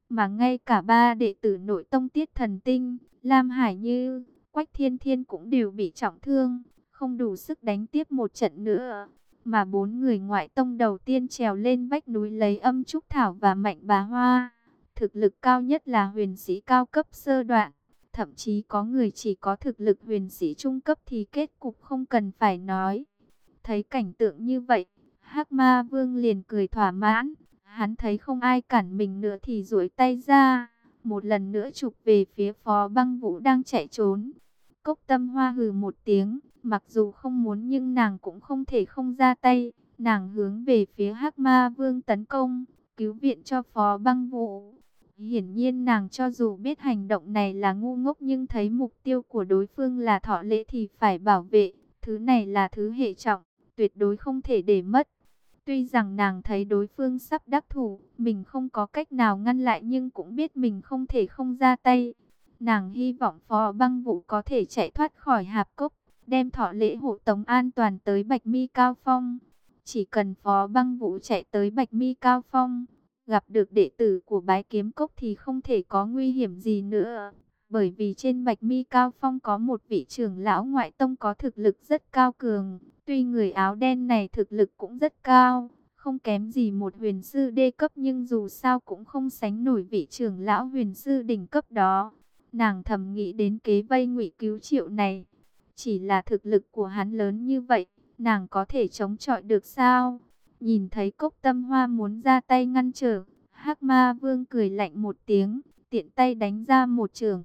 Mà ngay cả ba đệ tử nội tông Tiết Thần Tinh, Lam Hải Như, Quách Thiên Thiên cũng đều bị trọng thương, không đủ sức đánh tiếp một trận nữa. Mà bốn người ngoại tông đầu tiên trèo lên vách núi lấy Âm Trúc Thảo và Mạnh Bà Hoa. Thực lực cao nhất là huyền sĩ cao cấp sơ đoạn. Thậm chí có người chỉ có thực lực huyền sĩ trung cấp thì kết cục không cần phải nói. Thấy cảnh tượng như vậy, Hắc Ma Vương liền cười thỏa mãn. Hắn thấy không ai cản mình nữa thì duỗi tay ra, một lần nữa chụp về phía Phó Băng Vũ đang chạy trốn. Cốc Tâm Hoa hừ một tiếng, mặc dù không muốn nhưng nàng cũng không thể không ra tay. Nàng hướng về phía Hắc Ma Vương tấn công, cứu viện cho Phó Băng Vũ. Hiển nhiên nàng cho dù biết hành động này là ngu ngốc nhưng thấy mục tiêu của đối phương là thọ lễ thì phải bảo vệ. Thứ này là thứ hệ trọng, tuyệt đối không thể để mất. Tuy rằng nàng thấy đối phương sắp đắc thủ, mình không có cách nào ngăn lại nhưng cũng biết mình không thể không ra tay. Nàng hy vọng Phó Băng Vũ có thể chạy thoát khỏi hạp cốc, đem thọ lễ hộ tống an toàn tới Bạch Mi Cao Phong. Chỉ cần Phó Băng Vũ chạy tới Bạch Mi Cao Phong, gặp được đệ tử của Bái Kiếm Cốc thì không thể có nguy hiểm gì nữa. Bởi vì trên Bạch Mi Cao Phong có một vị trưởng lão ngoại tông có thực lực rất cao cường. Tuy người áo đen này thực lực cũng rất cao, không kém gì một huyền sư đê cấp nhưng dù sao cũng không sánh nổi vị trưởng lão huyền sư đỉnh cấp đó. Nàng thầm nghĩ đến kế vây Ngụy Cứu Triệu này. Chỉ là thực lực của hắn lớn như vậy, nàng có thể chống chọi được sao? Nhìn thấy Cốc Tâm Hoa muốn ra tay ngăn trở, Hắc Ma Vương cười lạnh một tiếng, tiện tay đánh ra một chưởng.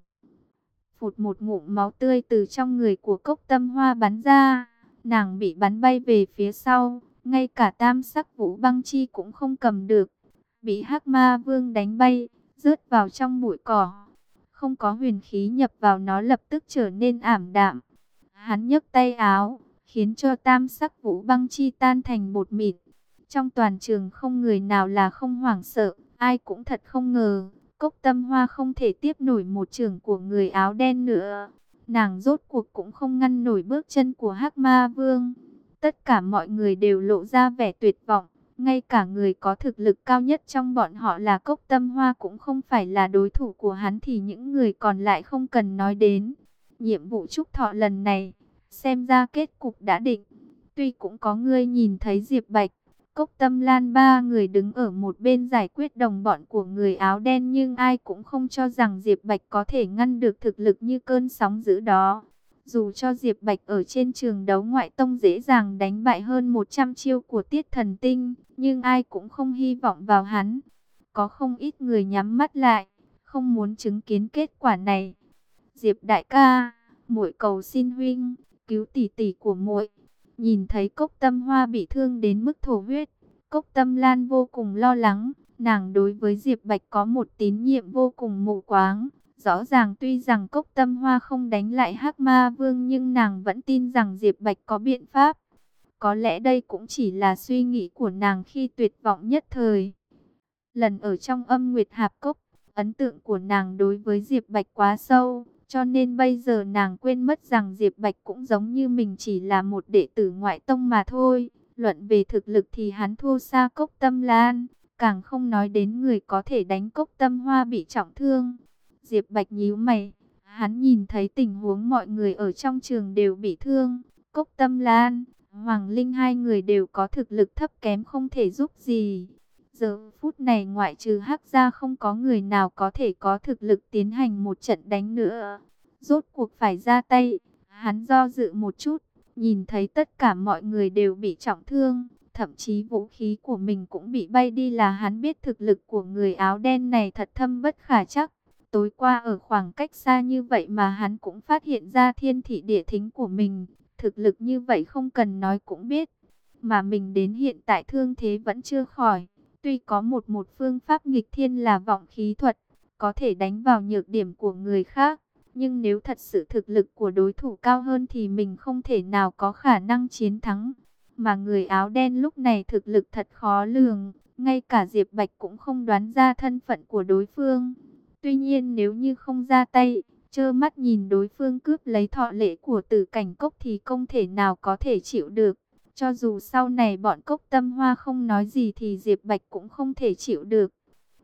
Phụt, một ngụm máu tươi từ trong người của Cốc Tâm Hoa bắn ra. Nàng bị bắn bay về phía sau, ngay cả tam sắc vũ băng chi cũng không cầm được. Bị Hắc Ma Vương đánh bay, rớt vào trong bụi cỏ. Không có huyền khí nhập vào nó lập tức trở nên ảm đạm. Hắn nhấc tay áo, khiến cho tam sắc vũ băng chi tan thành bột mịn. Trong toàn trường không người nào là không hoảng sợ, ai cũng thật không ngờ. Cốc Tâm Hoa không thể tiếp nổi một chưởng của người áo đen nữa. Nàng rốt cuộc cũng không ngăn nổi bước chân của Hắc Ma Vương. Tất cả mọi người đều lộ ra vẻ tuyệt vọng. Ngay cả người có thực lực cao nhất trong bọn họ là Cốc Tâm Hoa cũng không phải là đối thủ của hắn thì những người còn lại không cần nói đến. Nhiệm vụ chúc thọ lần này, xem ra kết cục đã định. Tuy cũng có người nhìn thấy Diệp Bạch, Cốc Tâm Lan ba người đứng ở một bên giải quyết đồng bọn của người áo đen nhưng ai cũng không cho rằng Diệp Bạch có thể ngăn được thực lực như cơn sóng dữ đó. Dù cho Diệp Bạch ở trên trường đấu ngoại tông dễ dàng đánh bại hơn 100 chiêu của Tiết Thần Tinh, nhưng ai cũng không hy vọng vào hắn. Có không ít người nhắm mắt lại, không muốn chứng kiến kết quả này. Diệp đại ca, muội cầu xin huynh, cứu tỷ tỷ của muội. Nhìn thấy Cốc Tâm Hoa bị thương đến mức thổ huyết, Cốc Tâm Lan vô cùng lo lắng. Nàng đối với Diệp Bạch có một tín nhiệm vô cùng mù quáng. Rõ ràng tuy rằng Cốc Tâm Hoa không đánh lại Hắc Ma Vương nhưng nàng vẫn tin rằng Diệp Bạch có biện pháp. Có lẽ đây cũng chỉ là suy nghĩ của nàng khi tuyệt vọng nhất thời. Lần ở trong Âm Nguyệt Hạp Cốc, ấn tượng của nàng đối với Diệp Bạch quá sâu. Cho nên bây giờ nàng quên mất rằng Diệp Bạch cũng giống như mình chỉ là một đệ tử ngoại tông mà thôi. Luận về thực lực thì hắn thua xa Cốc Tâm Lan, càng không nói đến người có thể đánh Cốc Tâm Hoa bị trọng thương. Diệp Bạch nhíu mày, hắn nhìn thấy tình huống mọi người ở trong trường đều bị thương. Cốc Tâm Lan, Hoàng Linh hai người đều có thực lực thấp kém không thể giúp gì. Giờ phút này ngoại trừ Hắc gia không có người nào có thể có thực lực tiến hành một trận đánh nữa. Rốt cuộc phải ra tay, hắn do dự một chút, nhìn thấy tất cả mọi người đều bị trọng thương, thậm chí vũ khí của mình cũng bị bay đi là hắn biết thực lực của người áo đen này thật thâm bất khả trắc. Tối qua ở khoảng cách xa như vậy mà hắn cũng phát hiện ra thiên thị địa thính của mình, thực lực như vậy không cần nói cũng biết. Mà mình đến hiện tại thương thế vẫn chưa khỏi. Tuy có một phương pháp nghịch thiên là vọng khí thuật, có thể đánh vào nhược điểm của người khác, nhưng nếu thật sự thực lực của đối thủ cao hơn thì mình không thể nào có khả năng chiến thắng. Mà người áo đen lúc này thực lực thật khó lường, ngay cả Diệp Bạch cũng không đoán ra thân phận của đối phương. Tuy nhiên nếu như không ra tay, trơ mắt nhìn đối phương cướp lấy thọ lễ của Tử Cảnh Cốc thì không thể nào có thể chịu được. Cho dù sau này bọn Cốc Tâm Hoa không nói gì thì Diệp Bạch cũng không thể chịu được.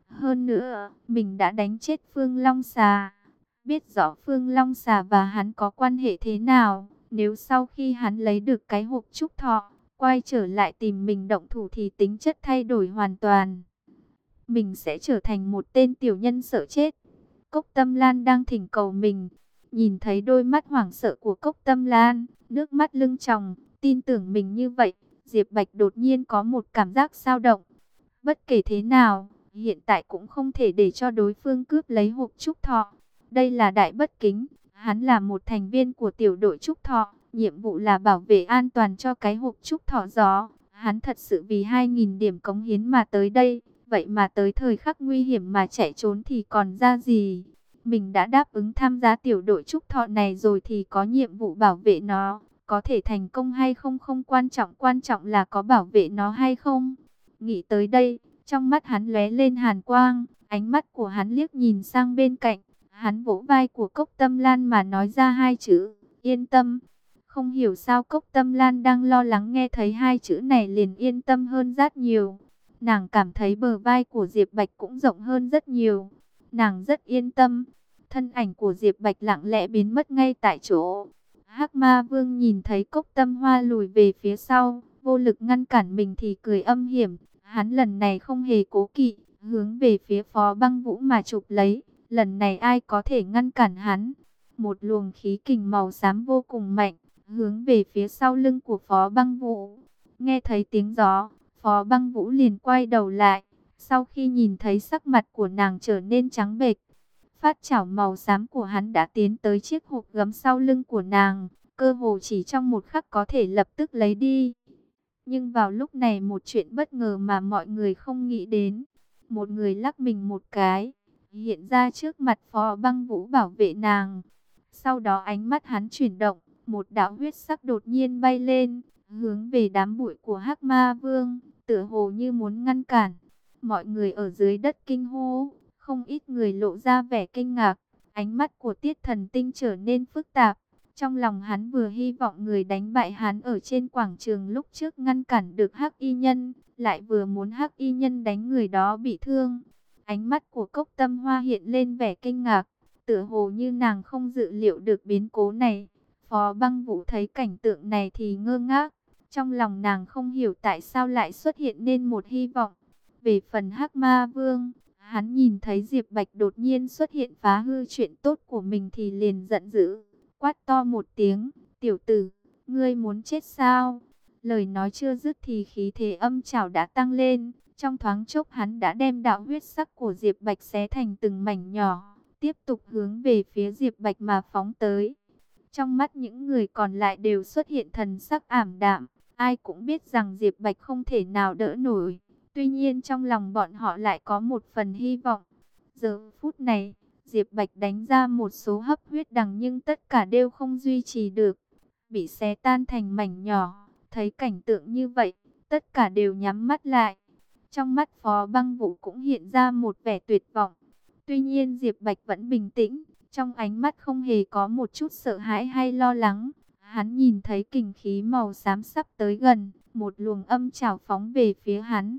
Hơn nữa, mình đã đánh chết Phương Long Xà. Biết rõ Phương Long Xà và hắn có quan hệ thế nào. Nếu sau khi hắn lấy được cái hộp trúc thọ, quay trở lại tìm mình động thủ thì tính chất thay đổi hoàn toàn. Mình sẽ trở thành một tên tiểu nhân sợ chết. Cốc Tâm Lan đang thỉnh cầu mình. Nhìn thấy đôi mắt hoảng sợ của Cốc Tâm Lan, nước mắt lưng tròng, tin tưởng mình như vậy, Diệp Bạch đột nhiên có một cảm giác dao động. Bất kể thế nào, hiện tại cũng không thể để cho đối phương cướp lấy hộp trúc thọ. Đây là đại bất kính, hắn là một thành viên của tiểu đội trúc thọ, nhiệm vụ là bảo vệ an toàn cho cái hộp trúc thọ gió. Hắn thật sự vì 2.000 điểm cống hiến mà tới đây, vậy mà tới thời khắc nguy hiểm mà chạy trốn thì còn ra gì. Mình đã đáp ứng tham gia tiểu đội trúc thọ này rồi thì có nhiệm vụ bảo vệ nó. Có thể thành công hay không không quan trọng là có bảo vệ nó hay không. Nghĩ tới đây, trong mắt hắn lóe lên hàn quang, ánh mắt của hắn liếc nhìn sang bên cạnh. Hắn vỗ vai của Cốc Tâm Lan mà nói ra hai chữ, yên tâm. Không hiểu sao Cốc Tâm Lan đang lo lắng nghe thấy hai chữ này liền yên tâm hơn rất nhiều. Nàng cảm thấy bờ vai của Diệp Bạch cũng rộng hơn rất nhiều. Nàng rất yên tâm. Thân ảnh của Diệp Bạch lặng lẽ biến mất ngay tại chỗ. Hắc Ma Vương nhìn thấy Cốc Tâm Hoa lùi về phía sau, vô lực ngăn cản mình thì cười âm hiểm. Hắn lần này không hề cố kỵ, hướng về phía Phó Băng Vũ mà chụp lấy. Lần này ai có thể ngăn cản hắn? Một luồng khí kình màu xám vô cùng mạnh, hướng về phía sau lưng của Phó Băng Vũ. Nghe thấy tiếng gió, Phó Băng Vũ liền quay đầu lại. Sau khi nhìn thấy sắc mặt của nàng trở nên trắng bệch, phát chảo màu xám của hắn đã tiến tới chiếc hộp gấm sau lưng của nàng, cơ hồ chỉ trong một khắc có thể lập tức lấy đi. Nhưng vào lúc này một chuyện bất ngờ mà mọi người không nghĩ đến. Một người lắc mình một cái, hiện ra trước mặt Phó Băng Vũ bảo vệ nàng. Sau đó ánh mắt hắn chuyển động, một đạo huyết sắc đột nhiên bay lên, hướng về đám bụi của Hắc Ma Vương, tựa hồ như muốn ngăn cản. Mọi người ở dưới đất kinh hô, không ít người lộ ra vẻ kinh ngạc, ánh mắt của Tiết Thần Tinh trở nên phức tạp. Trong lòng hắn vừa hy vọng người đánh bại hắn ở trên quảng trường lúc trước ngăn cản được Hắc Y Nhân, lại vừa muốn Hắc Y Nhân đánh người đó bị thương. Ánh mắt của Cốc Tâm Hoa hiện lên vẻ kinh ngạc, tựa hồ như nàng không dự liệu được biến cố này. Phó Băng Vũ thấy cảnh tượng này thì ngơ ngác, trong lòng nàng không hiểu tại sao lại xuất hiện nên một hy vọng. Về phần Hắc Ma Vương, hắn nhìn thấy Diệp Bạch đột nhiên xuất hiện phá hư chuyện tốt của mình thì liền giận dữ, quát to một tiếng, tiểu tử, ngươi muốn chết sao? Lời nói chưa dứt thì khí thế âm trảo đã tăng lên, trong thoáng chốc hắn đã đem đạo huyết sắc của Diệp Bạch xé thành từng mảnh nhỏ, tiếp tục hướng về phía Diệp Bạch mà phóng tới. Trong mắt những người còn lại đều xuất hiện thần sắc ảm đạm, ai cũng biết rằng Diệp Bạch không thể nào đỡ nổi. Tuy nhiên trong lòng bọn họ lại có một phần hy vọng. Giờ phút này, Diệp Bạch đánh ra một số hấp huyết đằng nhưng tất cả đều không duy trì được, bị xé tan thành mảnh nhỏ. Thấy cảnh tượng như vậy, tất cả đều nhắm mắt lại. Trong mắt Phó Băng Vũ cũng hiện ra một vẻ tuyệt vọng. Tuy nhiên Diệp Bạch vẫn bình tĩnh, trong ánh mắt không hề có một chút sợ hãi hay lo lắng. Hắn nhìn thấy kình khí màu xám sắp tới gần, một luồng âm trảo phóng về phía hắn.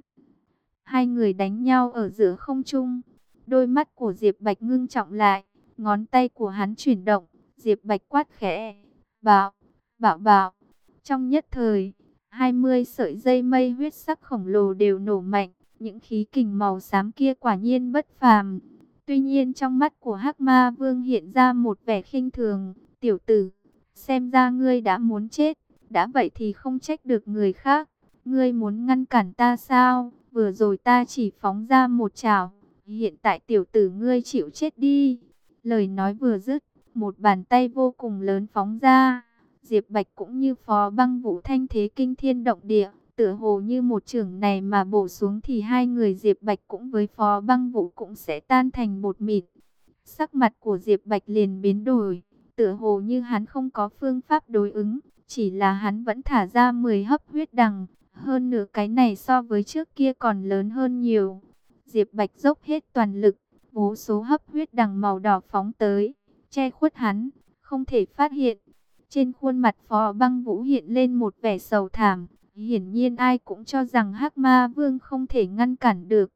Hai người đánh nhau ở giữa không trung. Đôi mắt của Diệp Bạch ngưng trọng lại, ngón tay của hắn chuyển động, Diệp Bạch quát khẽ, "Bạo, bạo bạo." Trong nhất thời, 20 sợi dây mây huyết sắc khổng lồ đều nổ mạnh, những khí kình màu xám kia quả nhiên bất phàm. Tuy nhiên trong mắt của Hắc Ma Vương hiện ra một vẻ khinh thường, "Tiểu tử, xem ra ngươi đã muốn chết, đã vậy thì không trách được người khác. Ngươi muốn ngăn cản ta sao? Vừa rồi ta chỉ phóng ra một chảo, hiện tại tiểu tử ngươi chịu chết đi." Lời nói vừa dứt, một bàn tay vô cùng lớn phóng ra. Diệp Bạch cũng như Phó Băng Vũ thanh thế kinh thiên động địa, tựa hồ như một chưởng này mà bổ xuống thì hai người Diệp Bạch cũng với Phó Băng Vũ cũng sẽ tan thành bột mịn. Sắc mặt của Diệp Bạch liền biến đổi, tựa hồ như hắn không có phương pháp đối ứng, chỉ là hắn vẫn thả ra 10 hấp huyết đằng, hơn nữa cái này so với trước kia còn lớn hơn nhiều. Diệp Bạch dốc hết toàn lực, vô số hấp huyết đằng màu đỏ phóng tới, che khuất hắn, không thể phát hiện. Trên khuôn mặt Phó Băng Vũ hiện lên một vẻ sầu thảm, hiển nhiên ai cũng cho rằng Hắc Ma Vương không thể ngăn cản được.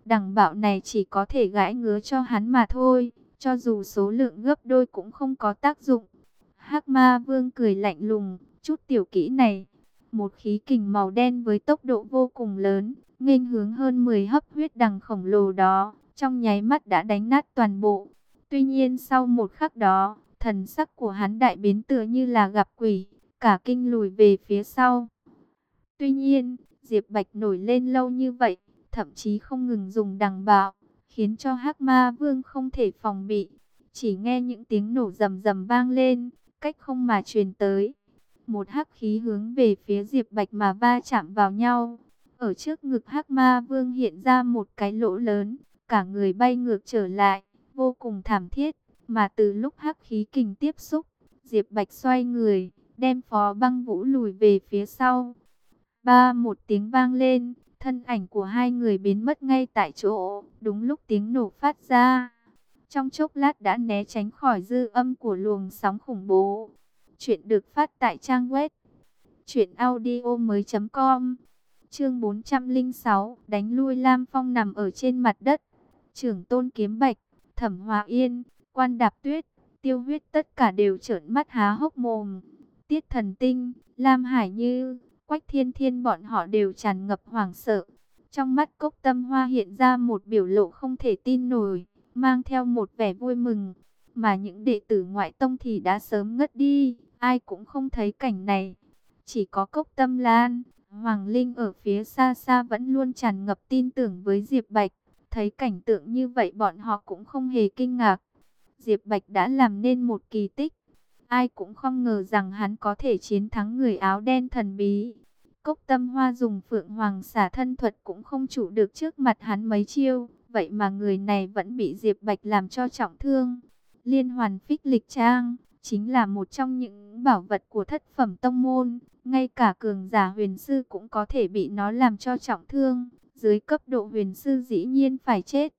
Đằng bạo này chỉ có thể gãi ngứa cho hắn mà thôi, cho dù số lượng gấp đôi cũng không có tác dụng. Hắc Ma Vương cười lạnh lùng, chút tiểu kỹ này, một khí kình màu đen với tốc độ vô cùng lớn, nghênh hướng hơn 10 hấp huyết đằng khổng lồ đó, trong nháy mắt đã đánh nát toàn bộ. Tuy nhiên sau một khắc đó, thần sắc của hắn đại biến tựa như là gặp quỷ, cả kinh lùi về phía sau. Tuy nhiên, Diệp Bạch nổi lên lâu như vậy, thậm chí không ngừng dùng đằng bạo, khiến cho Hắc Ma Vương không thể phòng bị. Chỉ nghe những tiếng nổ rầm rầm vang lên, cách không mà truyền tới. Một hắc khí hướng về phía Diệp Bạch mà va chạm vào nhau. Ở trước ngực Hắc Ma Vương hiện ra một cái lỗ lớn, cả người bay ngược trở lại, vô cùng thảm thiết. Mà từ lúc hắc khí kình tiếp xúc, Diệp Bạch xoay người, đem Phó Băng Vũ lùi về phía sau. Ba một tiếng vang lên, thân ảnh của hai người biến mất ngay tại chỗ, đúng lúc tiếng nổ phát ra. Trong chốc lát đã né tránh khỏi dư âm của luồng sóng khủng bố. Chuyện được phát tại trang web truyệnaudiomoi.com. Chương 406, đánh lui Lam Phong nằm ở trên mặt đất. Trưởng Tôn Kiếm Bạch, Thẩm Hòa Yên, Quan Đạp Tuyết, Tiêu Huyết tất cả đều trợn mắt há hốc mồm. Tiết Thần Tinh, Lam Hải Như, Quách Thiên Thiên bọn họ đều tràn ngập hoảng sợ. Trong mắt Cốc Tâm Hoa hiện ra một biểu lộ không thể tin nổi, mang theo một vẻ vui mừng. Mà những đệ tử ngoại tông thì đã sớm ngất đi, ai cũng không thấy cảnh này. Chỉ có Cốc Tâm Lan, Hoàng Linh ở phía xa xa vẫn luôn tràn ngập tin tưởng với Diệp Bạch. Thấy cảnh tượng như vậy bọn họ cũng không hề kinh ngạc. Diệp Bạch đã làm nên một kỳ tích. Ai cũng không ngờ rằng hắn có thể chiến thắng người áo đen thần bí. Cốc Tâm Hoa dùng Phượng Hoàng xả thân thuật cũng không trụ được trước mặt hắn mấy chiêu. Vậy mà người này vẫn bị Diệp Bạch làm cho trọng thương. Liên hoàn phích lịch trang chính là một trong những bảo vật của thất phẩm tông môn. Ngay cả cường giả huyền sư cũng có thể bị nó làm cho trọng thương. Dưới cấp độ huyền sư dĩ nhiên phải chết.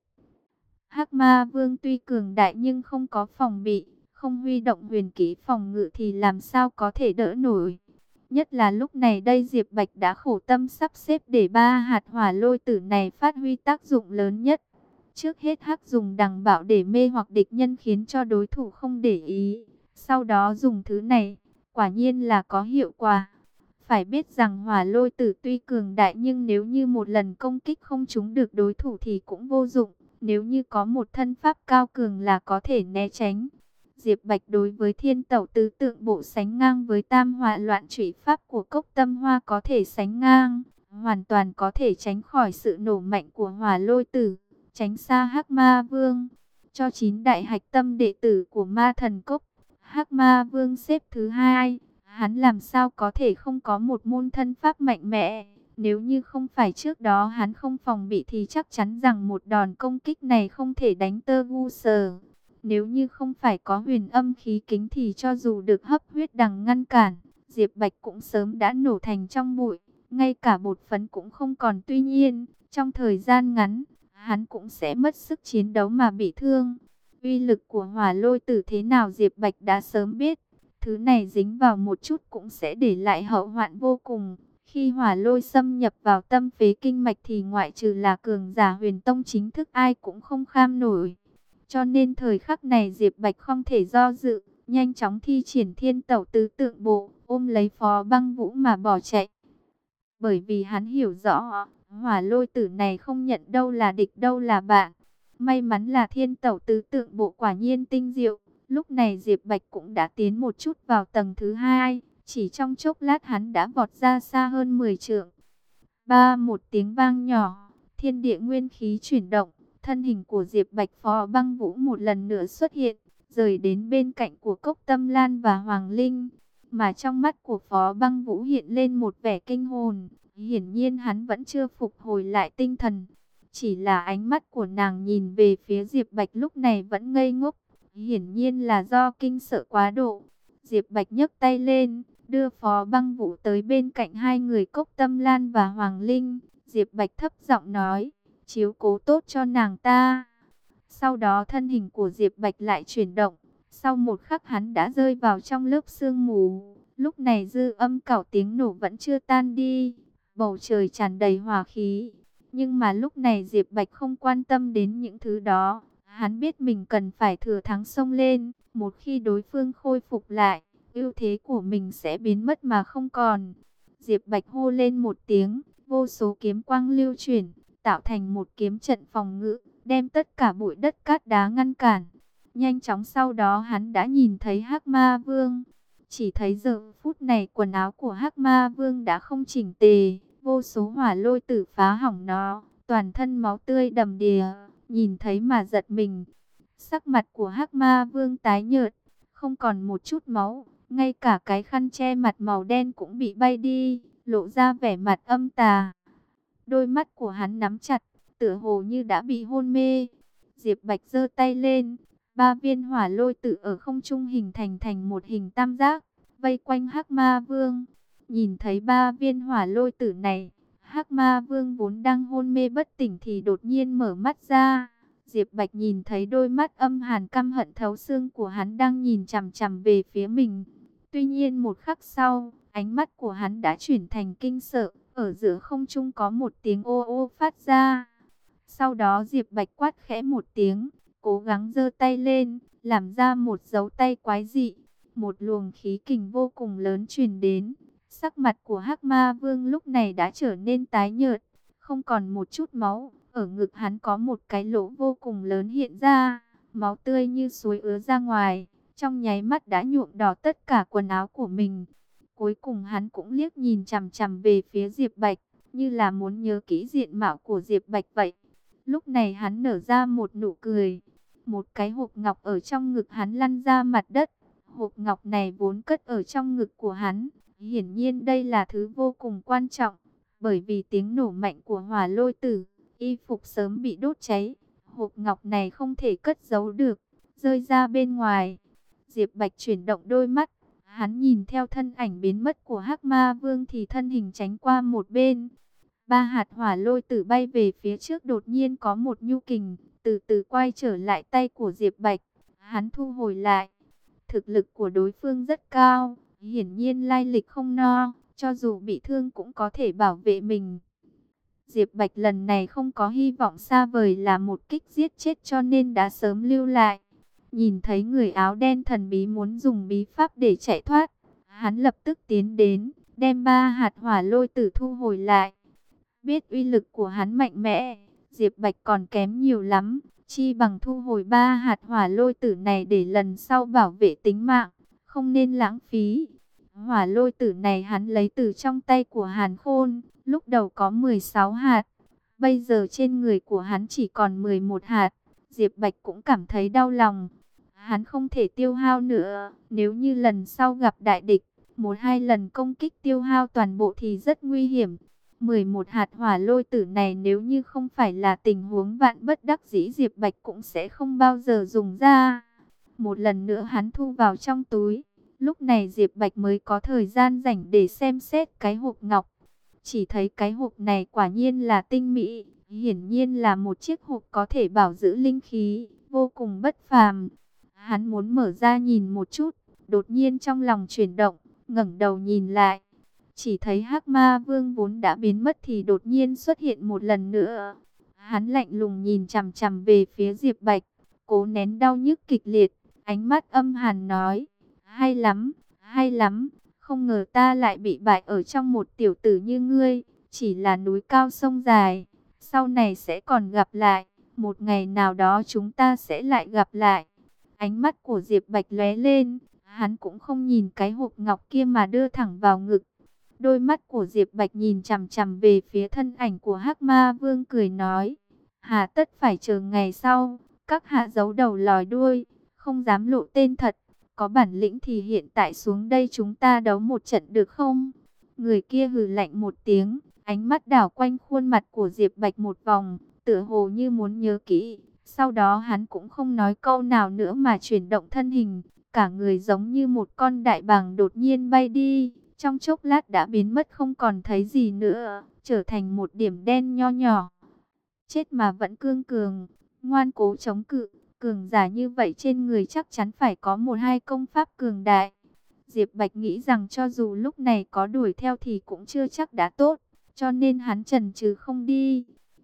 Hắc Ma Vương tuy cường đại nhưng không có phòng bị, không huy động huyền kỹ phòng ngự thì làm sao có thể đỡ nổi. Nhất là lúc này đây Diệp Bạch đã khổ tâm sắp xếp để ba hạt hỏa lôi tử này phát huy tác dụng lớn nhất. Trước hết Hắc dùng đằng bạo để mê hoặc địch nhân khiến cho đối thủ không để ý. Sau đó dùng thứ này, quả nhiên là có hiệu quả. Phải biết rằng hỏa lôi tử tuy cường đại nhưng nếu như một lần công kích không trúng được đối thủ thì cũng vô dụng. Nếu như có một thân pháp cao cường là có thể né tránh. Diệp Bạch đối với thiên tẩu tứ tượng bộ sánh ngang với tam hỏa loạn trụy pháp của Cốc Tâm Hoa có thể sánh ngang. Hoàn toàn có thể tránh khỏi sự nổ mạnh của hỏa lôi tử, tránh xa Hắc Ma Vương. Cho 9 đại hạch tâm đệ tử của Ma Thần Cốc, Hắc Ma Vương xếp thứ 2. Hắn làm sao có thể không có một môn thân pháp mạnh mẽ. Nếu như không phải trước đó hắn không phòng bị thì chắc chắn rằng một đòn công kích này không thể đánh tơ gu sờ. Nếu như không phải có huyền âm khí kính thì cho dù được hấp huyết đằng ngăn cản, Diệp Bạch cũng sớm đã nổ thành trong bụi, ngay cả bột phấn cũng không còn. Tuy nhiên, trong thời gian ngắn, hắn cũng sẽ mất sức chiến đấu mà bị thương. Uy lực của hỏa lôi tử thế nào Diệp Bạch đã sớm biết, thứ này dính vào một chút cũng sẽ để lại hậu hoạn vô cùng. Khi hỏa lôi xâm nhập vào tâm phế kinh mạch thì ngoại trừ là cường giả huyền tông chính thức ai cũng không kham nổi. Cho nên thời khắc này Diệp Bạch không thể do dự, nhanh chóng thi triển thiên tẩu tứ tượng bộ, ôm lấy Phó Băng Vũ mà bỏ chạy. Bởi vì hắn hiểu rõ, hỏa lôi tử này không nhận đâu là địch đâu là bạn. May mắn là thiên tẩu tứ tượng bộ quả nhiên tinh diệu. Lúc này Diệp Bạch cũng đã tiến một chút vào tầng thứ 2. Chỉ trong chốc lát hắn đã vọt ra xa hơn 10 trượng. Ba một tiếng vang nhỏ, thiên địa nguyên khí chuyển động, thân hình của Diệp Bạch Phó Băng Vũ một lần nữa xuất hiện, rời đến bên cạnh của Cốc Tâm Lan và Hoàng Linh. Mà trong mắt của Phó Băng Vũ hiện lên một vẻ kinh hồn, hiển nhiên hắn vẫn chưa phục hồi lại tinh thần. Chỉ là ánh mắt của nàng nhìn về phía Diệp Bạch lúc này vẫn ngây ngốc, hiển nhiên là do kinh sợ quá độ. Diệp Bạch nhấc tay lên, đưa Phó Băng Vũ tới bên cạnh hai người Cốc Tâm Lan và Hoàng Linh. Diệp Bạch thấp giọng nói, chiếu cố tốt cho nàng ta. Sau đó thân hình của Diệp Bạch lại chuyển động. Sau một khắc hắn đã rơi vào trong lớp sương mù. Lúc này dư âm cảo tiếng nổ vẫn chưa tan đi. Bầu trời tràn đầy hỏa khí. Nhưng mà lúc này Diệp Bạch không quan tâm đến những thứ đó. Hắn biết mình cần phải thừa thắng xông lên. Một khi đối phương khôi phục lại, ưu thế của mình sẽ biến mất mà không còn. Diệp Bạch hô lên một tiếng, vô số kiếm quang lưu chuyển, tạo thành một kiếm trận phòng ngự, đem tất cả bụi đất cát đá ngăn cản. Nhanh chóng sau đó hắn đã nhìn thấy Hắc Ma Vương. Chỉ thấy giờ phút này quần áo của Hắc Ma Vương đã không chỉnh tề, vô số hỏa lôi tử phá hỏng nó, toàn thân máu tươi đầm đìa, nhìn thấy mà giật mình. Sắc mặt của Hắc Ma Vương tái nhợt, không còn một chút máu, ngay cả cái khăn che mặt màu đen cũng bị bay đi, lộ ra vẻ mặt âm tà. Đôi mắt của hắn nắm chặt, tựa hồ như đã bị hôn mê. Diệp Bạch giơ tay lên, 3 viên hỏa lôi tự ở không trung hình thành một hình tam giác, vây quanh Hắc Ma Vương. Nhìn thấy 3 viên hỏa lôi tử này, Hắc Ma Vương vốn đang hôn mê bất tỉnh thì đột nhiên mở mắt ra. Diệp Bạch nhìn thấy đôi mắt âm hàn căm hận thấu xương của hắn đang nhìn chằm chằm về phía mình. Tuy nhiên một khắc sau, ánh mắt của hắn đã chuyển thành kinh sợ. Ở giữa không trung có một tiếng ô ô phát ra. Sau đó Diệp Bạch quát khẽ một tiếng, cố gắng giơ tay lên, làm ra một dấu tay quái dị. Một luồng khí kình vô cùng lớn truyền đến. Sắc mặt của Hắc Ma Vương lúc này đã trở nên tái nhợt, không còn một chút máu. Ở ngực hắn có một cái lỗ vô cùng lớn hiện ra, máu tươi như suối ứa ra ngoài, trong nháy mắt đã nhuộm đỏ tất cả quần áo của mình. Cuối cùng hắn cũng liếc nhìn chằm chằm về phía Diệp Bạch, như là muốn nhớ kỹ diện mạo của Diệp Bạch vậy. Lúc này hắn nở ra một nụ cười, một cái hộp ngọc ở trong ngực hắn lăn ra mặt đất. Hộp ngọc này vốn cất ở trong ngực của hắn, hiển nhiên đây là thứ vô cùng quan trọng, bởi vì tiếng nổ mạnh của hỏa lôi tử, y phục sớm bị đốt cháy. Hộp ngọc này không thể cất giấu được, rơi ra bên ngoài. Diệp Bạch chuyển động đôi mắt, hắn nhìn theo thân ảnh biến mất của Hắc Ma Vương thì thân hình tránh qua một bên. 3 hạt hỏa lôi tử bay về phía trước, đột nhiên có một nhu kình, từ từ quay trở lại tay của Diệp Bạch. Hắn thu hồi lại. Thực lực của đối phương rất cao, hiển nhiên lai lịch không no, cho dù bị thương cũng có thể bảo vệ mình. Diệp Bạch lần này không có hy vọng xa vời là một kích giết chết cho nên đã sớm lưu lại. Nhìn thấy người áo đen thần bí muốn dùng bí pháp để chạy thoát, hắn lập tức tiến đến, đem 3 hạt hỏa lôi tử thu hồi lại. Biết uy lực của hắn mạnh mẽ, Diệp Bạch còn kém nhiều lắm, chi bằng thu hồi 3 hạt hỏa lôi tử này để lần sau bảo vệ tính mạng, không nên lãng phí. Hỏa lôi tử này hắn lấy từ trong tay của Hàn Khôn, lúc đầu có 16 hạt, bây giờ trên người của hắn chỉ còn 11 hạt. Diệp Bạch cũng cảm thấy đau lòng. Hắn không thể tiêu hao nữa, nếu như lần sau gặp đại địch, 1-2 lần công kích tiêu hao toàn bộ thì rất nguy hiểm. 11 hạt hỏa lôi tử này nếu như không phải là tình huống vạn bất đắc dĩ, Diệp Bạch cũng sẽ không bao giờ dùng ra. Một lần nữa hắn thu vào trong túi. Lúc này Diệp Bạch mới có thời gian rảnh để xem xét cái hộp ngọc. Chỉ thấy cái hộp này quả nhiên là tinh mỹ, hiển nhiên là một chiếc hộp có thể bảo giữ linh khí, vô cùng bất phàm. Hắn muốn mở ra nhìn một chút, đột nhiên trong lòng chuyển động, ngẩng đầu nhìn lại. Chỉ thấy Hắc Ma Vương vốn đã biến mất thì đột nhiên xuất hiện một lần nữa. Hắn lạnh lùng nhìn chằm chằm về phía Diệp Bạch, cố nén đau nhức kịch liệt, ánh mắt âm hàn nói: hay lắm, hay lắm, không ngờ ta lại bị bại ở trong một tiểu tử như ngươi, chỉ là núi cao sông dài, sau này sẽ còn gặp lại, một ngày nào đó chúng ta sẽ lại gặp lại. Ánh mắt của Diệp Bạch lóe lên, hắn cũng không nhìn cái hộp ngọc kia mà đưa thẳng vào ngực. Đôi mắt của Diệp Bạch nhìn chằm chằm về phía thân ảnh của Hắc Ma Vương, cười nói: hà tất phải chờ ngày sau, các hạ giấu đầu lòi đuôi, không dám lộ tên thật. Có bản lĩnh thì hiện tại xuống đây chúng ta đấu một trận được không? Người kia hừ lạnh một tiếng, ánh mắt đảo quanh khuôn mặt của Diệp Bạch một vòng, tựa hồ như muốn nhớ kỹ. Sau đó hắn cũng không nói câu nào nữa mà chuyển động thân hình, cả người giống như một con đại bàng đột nhiên bay đi. Trong chốc lát đã biến mất không còn thấy gì nữa, trở thành một điểm đen nho nhỏ. Chết mà vẫn cương cường, ngoan cố chống cự. Cường giả như vậy trên người chắc chắn phải có 1-2 công pháp cường đại. Diệp Bạch nghĩ rằng cho dù lúc này có đuổi theo thì cũng chưa chắc đã tốt, cho nên hắn chần chừ không đi.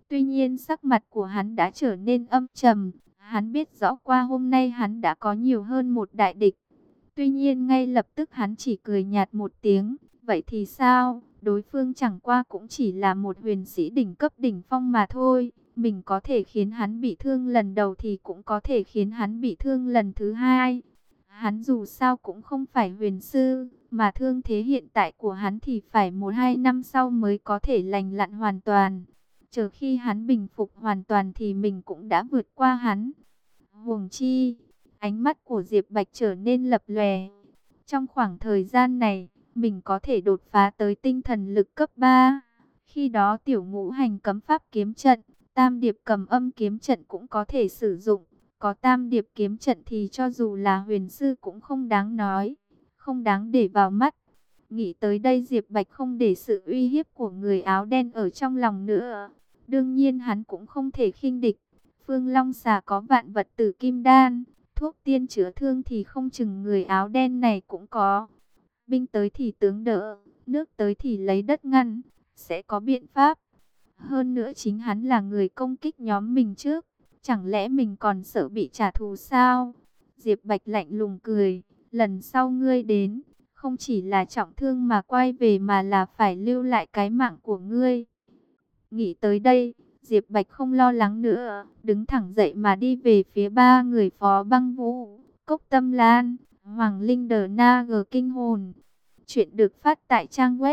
Tuy nhiên sắc mặt của hắn đã trở nên âm trầm. Hắn biết rõ qua hôm nay hắn đã có nhiều hơn một đại địch. Tuy nhiên ngay lập tức hắn chỉ cười nhạt một tiếng. Vậy thì sao? Đối phương chẳng qua cũng chỉ là một huyền sĩ đỉnh cấp đỉnh phong mà thôi. Mình có thể khiến hắn bị thương lần đầu thì cũng có thể khiến hắn bị thương lần thứ hai. Hắn dù sao cũng không phải huyền sư, mà thương thế hiện tại của hắn thì phải 1-2 năm sau mới có thể lành lặn hoàn toàn. Chờ khi hắn bình phục hoàn toàn thì mình cũng đã vượt qua hắn. Huống chi, ánh mắt của Diệp Bạch trở nên lập lòe. Trong khoảng thời gian này, mình có thể đột phá tới tinh thần lực cấp 3. Khi đó tiểu ngũ hành cấm pháp kiếm trận, tam điệp cầm âm kiếm trận cũng có thể sử dụng. Có tam điệp kiếm trận thì cho dù là huyền sư cũng không đáng nói, không đáng để vào mắt. Nghĩ tới đây Diệp Bạch không để sự uy hiếp của người áo đen ở trong lòng nữa. Đương nhiên hắn cũng không thể khinh địch. Phương Long Xà có vạn vật tử kim đan, thuốc tiên chữa thương thì không chừng người áo đen này cũng có. Binh tới thì tướng đỡ, nước tới thì lấy đất ngăn, sẽ có biện pháp. Hơn nữa chính hắn là người công kích nhóm mình trước. Chẳng lẽ mình còn sợ bị trả thù sao? Diệp Bạch lạnh lùng cười. Lần sau ngươi đến, không chỉ là trọng thương mà quay về mà là phải lưu lại cái mạng của ngươi. Nghĩ tới đây, Diệp Bạch không lo lắng nữa. Đứng thẳng dậy mà đi về phía ba người Phó Băng Vũ, Cốc Tâm Lan, Hoàng Linh Đờ Na G Kinh Hồn. Chuyện được phát tại trang web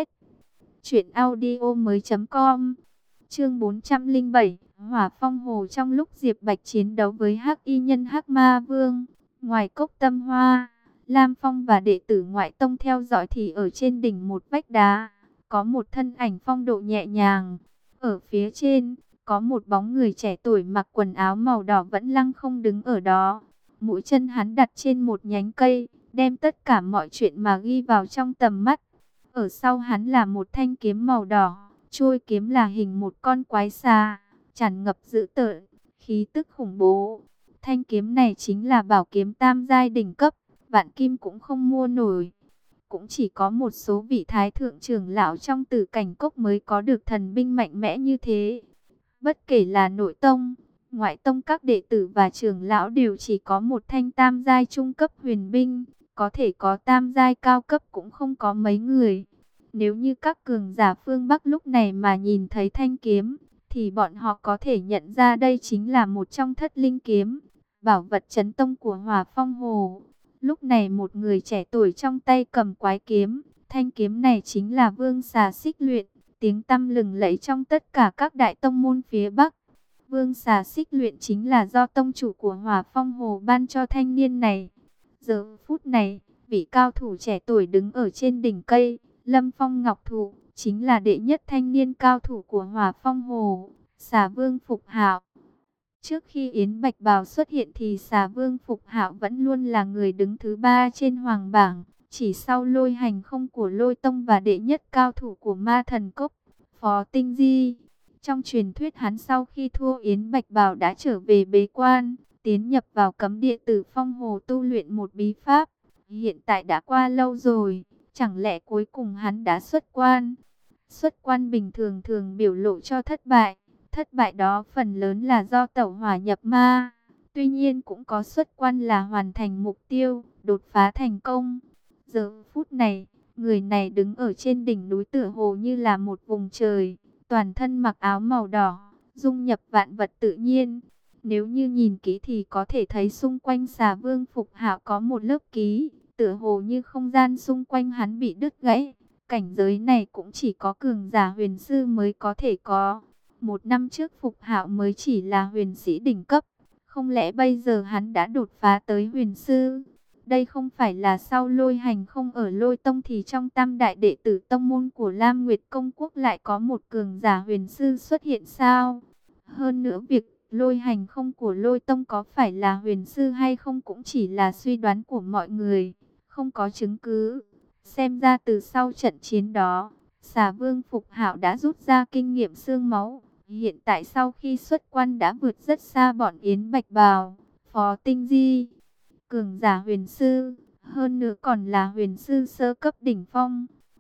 truyệnaudiomoi.com. Chương 407, Hỏa Phong Hồ. Trong lúc Diệp Bạch chiến đấu với Hắc Y Nhân Hắc Ma Vương, ngoài Cốc Tâm Hoa, Lam Phong và đệ tử ngoại tông theo dõi thì ở trên đỉnh một vách đá, có một thân ảnh phong độ nhẹ nhàng. Ở phía trên, có một bóng người trẻ tuổi mặc quần áo màu đỏ vẫn lăng không đứng ở đó. Mũi chân hắn đặt trên một nhánh cây, đem tất cả mọi chuyện mà ghi vào trong tầm mắt. Ở sau hắn là một thanh kiếm màu đỏ. Chuôi kiếm là hình một con quái xà, tràn ngập dữ tợn, khí tức khủng bố. Thanh kiếm này chính là bảo kiếm tam giai đỉnh cấp, vạn kim cũng không mua nổi. Cũng chỉ có một số vị thái thượng trưởng lão trong Tử Cảnh Cốc mới có được thần binh mạnh mẽ như thế. Bất kể là nội tông, ngoại tông, các đệ tử và trưởng lão đều chỉ có một thanh tam giai trung cấp huyền binh, có thể có tam giai cao cấp cũng không có mấy người. Nếu như các cường giả phương Bắc lúc này mà nhìn thấy thanh kiếm, thì bọn họ có thể nhận ra đây chính là một trong thất linh kiếm, bảo vật chấn tông của Hỏa Phong Hồ. Lúc này một người trẻ tuổi trong tay cầm quái kiếm, thanh kiếm này chính là Vương Xà Xích Luyện, tiếng tăm lừng lẫy trong tất cả các đại tông môn phía Bắc. Vương Xà Xích Luyện chính là do tông chủ của Hỏa Phong Hồ ban cho thanh niên này. Giờ phút này, vị cao thủ trẻ tuổi đứng ở trên đỉnh cây, Lâm Phong Ngọc Thụ, chính là đệ nhất thanh niên cao thủ của Hỏa Phong Hồ, Xà Vương Phục Hạo. Trước khi Yến Bạch Bào xuất hiện thì Xà Vương Phục Hạo vẫn luôn là người đứng thứ 3 trên hoàng bảng, chỉ sau Lôi Hành Không của Lôi Tông và đệ nhất cao thủ của Ma Thần Cốc, Phó Tinh Di. Trong truyền thuyết hắn sau khi thua Yến Bạch Bào đã trở về bế quan, tiến nhập vào cấm địa Tử Phong Hồ tu luyện một bí pháp. Hiện tại đã qua lâu rồi, chẳng lẽ cuối cùng hắn đã xuất quan? Xuất quan bình thường thường biểu lộ cho thất bại. Thất bại đó phần lớn là do tẩu hỏa nhập ma. Tuy nhiên cũng có xuất quan là hoàn thành mục tiêu, đột phá thành công. Giờ phút này, người này đứng ở trên đỉnh núi tựa hồ như là một vùng trời. Toàn thân mặc áo màu đỏ, dung nhập vạn vật tự nhiên. Nếu như nhìn kỹ thì có thể thấy xung quanh Xà Vương Phục Hạo có một lớp ký, tựa hồ như không gian xung quanh hắn bị đứt gãy. Cảnh giới này cũng chỉ có cường giả huyền sư mới có thể có. Một năm trước Phục Hạo mới chỉ là huyền sĩ đỉnh cấp, không lẽ bây giờ hắn đã đột phá tới huyền sư? Đây không phải là sau Lôi Hành Không ở Lôi Tông thì trong tam đại đệ tử tông môn của Lam Nguyệt Công Quốc lại có một cường giả huyền sư xuất hiện sao? Hơn nữa việc Lôi Hành Không của Lôi Tông có phải là huyền sư hay không cũng chỉ là suy đoán của mọi người, không có chứng cứ. Xem ra từ sau trận chiến đó, Xà Vương Phục Hạo đã rút ra kinh nghiệm xương máu. Hiện tại sau khi xuất quan đã vượt rất xa bọn Yến Bạch Bào, Phó Tinh Di. Cường giả huyền sư, hơn nữa còn là huyền sư sơ cấp đỉnh phong.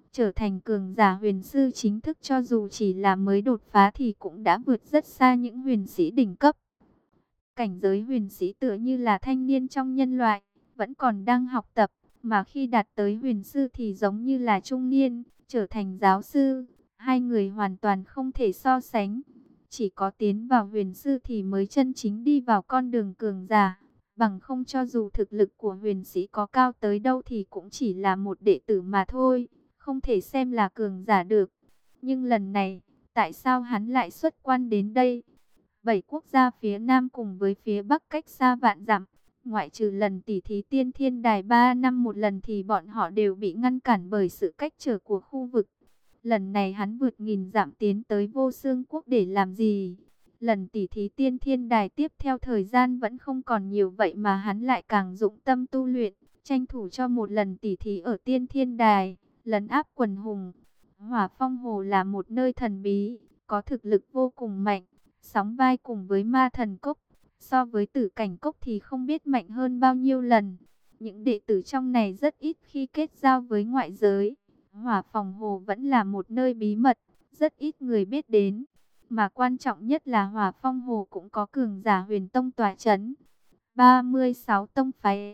trở thành cường giả huyền sư chính thức, cho dù chỉ là mới đột phá thì cũng đã vượt rất xa những huyền sĩ đỉnh cấp. Cảnh giới huyền sĩ tựa như là thanh niên trong nhân loại, vẫn còn đang học tập, mà khi đạt tới huyền sư thì giống như là trung niên, trở thành giáo sư. Hai người hoàn toàn không thể so sánh. Chỉ có tiến vào huyền sư thì mới chân chính đi vào con đường cường giả. Bằng không cho dù thực lực của huyền sĩ có cao tới đâu thì cũng chỉ là một đệ tử mà thôi, không thể xem là cường giả được. Nhưng lần này, tại sao hắn lại xuất quan đến đây? 7 quốc gia phía Nam cùng với phía Bắc cách xa vạn dặm, ngoại trừ lần tỉ thí tiên thiên đài 3 năm một lần thì bọn họ đều bị ngăn cản bởi sự cách trở của khu vực. Lần này hắn vượt nghìn dặm tiến tới Vô Xương Quốc để làm gì? Lần tỉ thí tiên thiên đài tiếp theo thời gian vẫn không còn nhiều, vậy mà hắn lại càng dụng tâm tu luyện, tranh thủ cho một lần tỉ thí ở tiên thiên đài, lấn áp quần hùng. Hỏa Phong Hồ là một nơi thần bí, có thực lực vô cùng mạnh, sóng vai cùng với Ma Thần Cốc. So với Tử Cảnh Cốc thì không biết mạnh hơn bao nhiêu lần. Những đệ tử trong này rất ít khi kết giao với ngoại giới. Hỏa Phòng Hồ vẫn là một nơi bí mật, rất ít người biết đến. Mà quan trọng nhất là Hỏa Phong Hồ cũng có cường giả huyền tông tọa chấn. 36 tông phái.